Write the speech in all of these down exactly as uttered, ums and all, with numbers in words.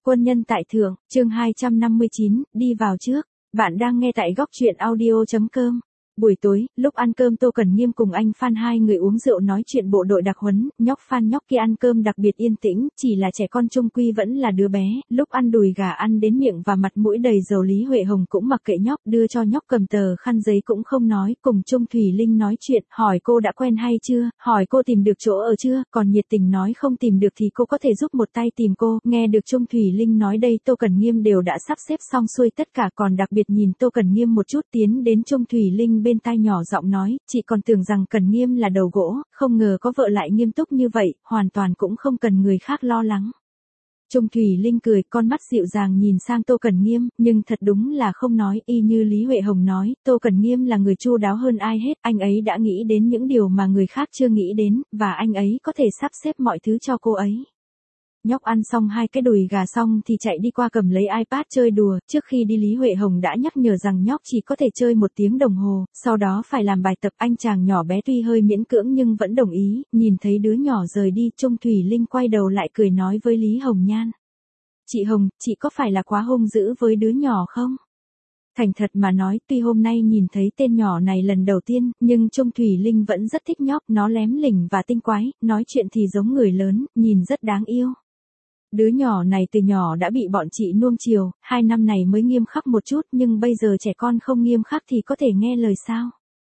Quân nhân tại thượng, chương hai trăm năm mươi chín, đi vào trước. Bạn đang nghe tại góc truyện audio chấm com. Buổi tối, lúc ăn cơm Tô Cần Nghiêm cùng anh Phan hai người uống rượu nói chuyện bộ đội đặc huấn, nhóc Phan nhóc kia ăn cơm đặc biệt yên tĩnh, chỉ là trẻ con trung quy vẫn là đứa bé, lúc ăn đùi gà ăn đến miệng và mặt mũi đầy dầu. Lý Huệ Hồng cũng mặc kệ nhóc, đưa cho nhóc cầm tờ khăn giấy cũng không nói, cùng Trung Thủy Linh nói chuyện, hỏi cô đã quen hay chưa, hỏi cô tìm được chỗ ở chưa, còn nhiệt tình nói không tìm được thì cô có thể giúp một tay tìm cô. Nghe được Trung Thủy Linh nói đây, Tô Cần Nghiêm đều đã sắp xếp xong xuôi tất cả, còn đặc biệt nhìn Tô Cần Nghiêm một chút, tiến đến Trung Thủy Linh bên tai nhỏ giọng nói, chị còn tưởng rằng Cần Nghiêm là đầu gỗ, không ngờ có vợ lại nghiêm túc như vậy, hoàn toàn cũng không cần người khác lo lắng. Trung Thủy Linh cười, con mắt dịu dàng nhìn sang Tô Cần Nghiêm, nhưng thật đúng là không nói, y như Lý Huệ Hồng nói, Tô Cần Nghiêm là người chu đáo hơn ai hết, anh ấy đã nghĩ đến những điều mà người khác chưa nghĩ đến, và anh ấy có thể sắp xếp mọi thứ cho cô ấy. Nhóc ăn xong hai cái đùi gà xong thì chạy đi qua cầm lấy iPad chơi đùa, trước khi đi Lý Huệ Hồng đã nhắc nhở rằng nhóc chỉ có thể chơi một tiếng đồng hồ, sau đó phải làm bài tập. Anh chàng nhỏ bé tuy hơi miễn cưỡng nhưng vẫn đồng ý, nhìn thấy đứa nhỏ rời đi, Trung Thủy Linh quay đầu lại cười nói với Lý Hồng Nhan. Chị Hồng, chị có phải là quá hung dữ với đứa nhỏ không? Thành thật mà nói, tuy hôm nay nhìn thấy tên nhỏ này lần đầu tiên, nhưng Trung Thủy Linh vẫn rất thích nhóc, nó lém lỉnh và tinh quái, nói chuyện thì giống người lớn, nhìn rất đáng yêu. Đứa nhỏ này từ nhỏ đã bị bọn chị nuông chiều, hai năm này mới nghiêm khắc một chút, nhưng bây giờ trẻ con không nghiêm khắc thì có thể nghe lời sao?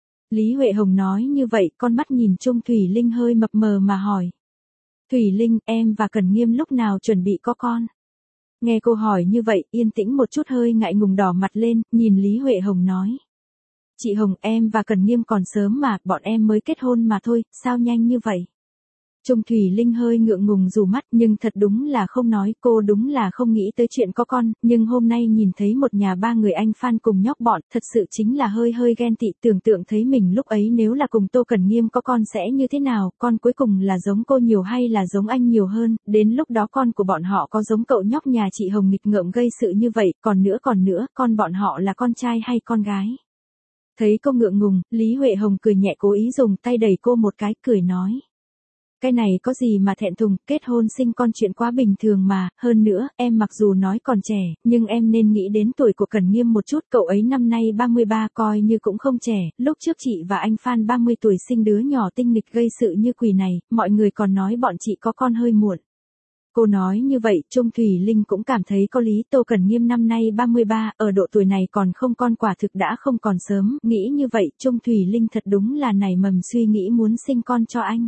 Lý Huệ Hồng nói như vậy, con mắt nhìn Trung Thủy Linh hơi mập mờ mà hỏi. Thủy Linh, em và Cần Nghiêm lúc nào chuẩn bị có con? Nghe cô hỏi như vậy, yên tĩnh một chút hơi ngại ngùng đỏ mặt lên, nhìn Lý Huệ Hồng nói. Chị Hồng, em và Cần Nghiêm còn sớm mà, bọn em mới kết hôn mà thôi, sao nhanh như vậy? Trung Thủy Linh hơi ngượng ngùng rủ mắt, nhưng thật đúng là không nói, cô đúng là không nghĩ tới chuyện có con, nhưng hôm nay nhìn thấy một nhà ba người anh Phan cùng nhóc bọn, thật sự chính là hơi hơi ghen tị, tưởng tượng thấy mình lúc ấy nếu là cùng Tô Cần Nghiêm có con sẽ như thế nào, con cuối cùng là giống cô nhiều hay là giống anh nhiều hơn, đến lúc đó con của bọn họ có giống cậu nhóc nhà chị Hồng nghịch ngợm gây sự như vậy, còn nữa còn nữa, con bọn họ là con trai hay con gái? Thấy cô ngượng ngùng, Lý Huệ Hồng cười nhẹ, cố ý dùng tay đẩy cô một cái, cười nói. Cái này có gì mà thẹn thùng, kết hôn sinh con chuyện quá bình thường mà, hơn nữa, em mặc dù nói còn trẻ, nhưng em nên nghĩ đến tuổi của Cần Nghiêm một chút, cậu ấy năm nay ba mươi ba coi như cũng không trẻ, lúc trước chị và anh Phan ba mươi tuổi sinh đứa nhỏ tinh nghịch gây sự như quỷ này, mọi người còn nói bọn chị có con hơi muộn. Cô nói như vậy, Trung Thủy Linh cũng cảm thấy có lý, Tô Cần Nghiêm năm nay ba mươi ba, ở độ tuổi này còn không con quả thực đã không còn sớm, nghĩ như vậy, Trung Thủy Linh thật đúng là nảy mầm suy nghĩ muốn sinh con cho anh.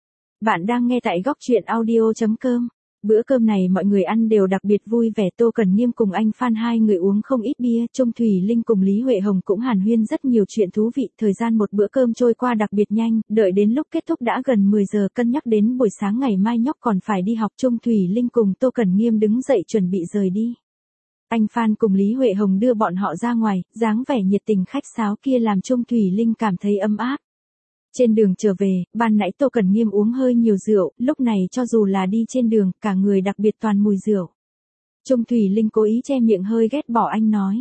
Bạn đang nghe tại góc truyện audio chấm com. Bữa cơm này mọi người ăn đều đặc biệt vui vẻ, Tô Cần Nghiêm cùng anh Phan hai người uống không ít bia, Trung Thủy Linh cùng Lý Huệ Hồng cũng hàn huyên rất nhiều chuyện thú vị, thời gian một bữa cơm trôi qua đặc biệt nhanh, đợi đến lúc kết thúc đã gần mười giờ, cân nhắc đến buổi sáng ngày mai nhóc còn phải đi học, Trung Thủy Linh cùng Tô Cần Nghiêm đứng dậy chuẩn bị rời đi. Anh Phan cùng Lý Huệ Hồng đưa bọn họ ra ngoài, dáng vẻ nhiệt tình khách sáo kia làm Trung Thủy Linh cảm thấy ấm áp. Trên đường trở về, ban nãy Tô Cần Nghiêm uống hơi nhiều rượu, lúc này cho dù là đi trên đường, cả người đặc biệt toàn mùi rượu. Trung Thủy Linh cố ý che miệng hơi ghét bỏ anh nói.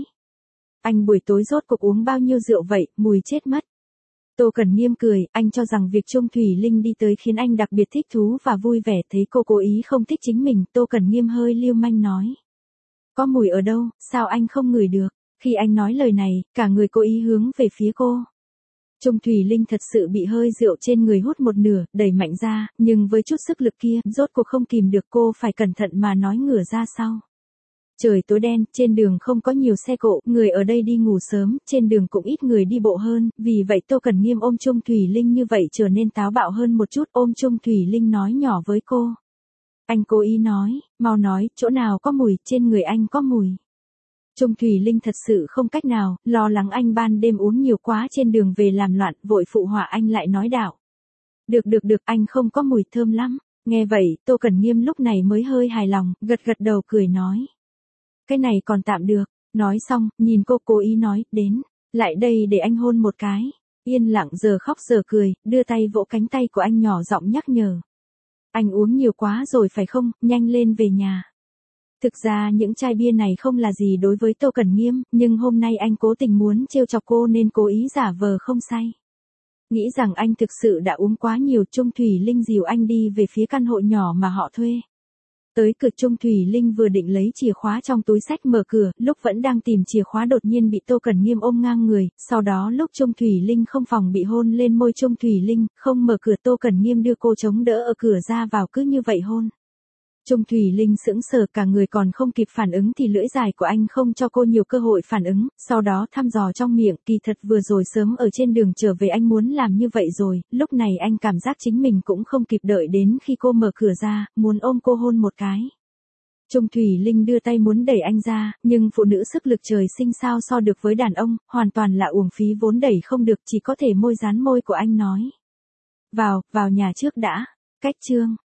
Anh buổi tối rốt cuộc uống bao nhiêu rượu vậy, mùi chết mất. Tô Cần Nghiêm cười, anh cho rằng việc Trung Thủy Linh đi tới khiến anh đặc biệt thích thú và vui vẻ, thấy cô cố ý không thích chính mình, Tô Cần Nghiêm hơi liêu manh nói. Có mùi ở đâu, sao anh không ngửi được? Khi anh nói lời này, cả người cố ý hướng về phía cô. Trung Thủy Linh thật sự bị hơi rượu trên người hút một nửa, đẩy mạnh ra, nhưng với chút sức lực kia, rốt cuộc không kìm được, cô phải cẩn thận mà nói ngửa ra sau. Trời tối đen, trên đường không có nhiều xe cộ, người ở đây đi ngủ sớm, trên đường cũng ít người đi bộ hơn, vì vậy Tô Cần Nghiêm ôm Trung Thủy Linh như vậy trở nên táo bạo hơn một chút, ôm Trung Thủy Linh nói nhỏ với cô. Anh cố ý nói, mau nói, chỗ nào có mùi, trên người anh có mùi. Trung Thủy Linh thật sự không cách nào, lo lắng anh ban đêm uống nhiều quá trên đường về làm loạn, vội phụ họa anh lại nói đạo. Được được được, anh không có mùi, thơm lắm. Nghe vậy, Tô Cần Nghiêm lúc này mới hơi hài lòng, gật gật đầu cười nói. Cái này còn tạm được, nói xong, nhìn cô cố ý nói, đến, lại đây để anh hôn một cái. Yên lặng giờ khóc giờ cười, đưa tay vỗ cánh tay của anh nhỏ giọng nhắc nhở. Anh uống nhiều quá rồi phải không, nhanh lên về nhà. Thực ra những chai bia này không là gì đối với Tô Cần Nghiêm, nhưng hôm nay anh cố tình muốn trêu chọc cô nên cố ý giả vờ không say. Nghĩ rằng anh thực sự đã uống quá nhiều, Trung Thủy Linh dìu anh đi về phía căn hộ nhỏ mà họ thuê. Tới cửa Trung Thủy Linh vừa định lấy chìa khóa trong túi xách mở cửa, lúc vẫn đang tìm chìa khóa đột nhiên bị Tô Cẩn Nghiêm ôm ngang người, sau đó lúc Trung Thủy Linh không phòng bị hôn lên môi Trung Thủy Linh, không mở cửa Tô Cẩn Nghiêm đưa cô chống đỡ ở cửa ra vào cứ như vậy hôn. Trung Thủy Linh sững sờ cả người còn không kịp phản ứng thì lưỡi dài của anh không cho cô nhiều cơ hội phản ứng, sau đó thăm dò trong miệng, kỳ thật vừa rồi sớm ở trên đường trở về anh muốn làm như vậy rồi, lúc này anh cảm giác chính mình cũng không kịp đợi đến khi cô mở cửa ra, muốn ôm cô hôn một cái. Trung Thủy Linh đưa tay muốn đẩy anh ra, nhưng phụ nữ sức lực trời sinh sao so được với đàn ông, hoàn toàn là uổng phí vốn đẩy không được chỉ có thể môi dán môi của anh nói. Vào, vào nhà trước đã. Cách chương.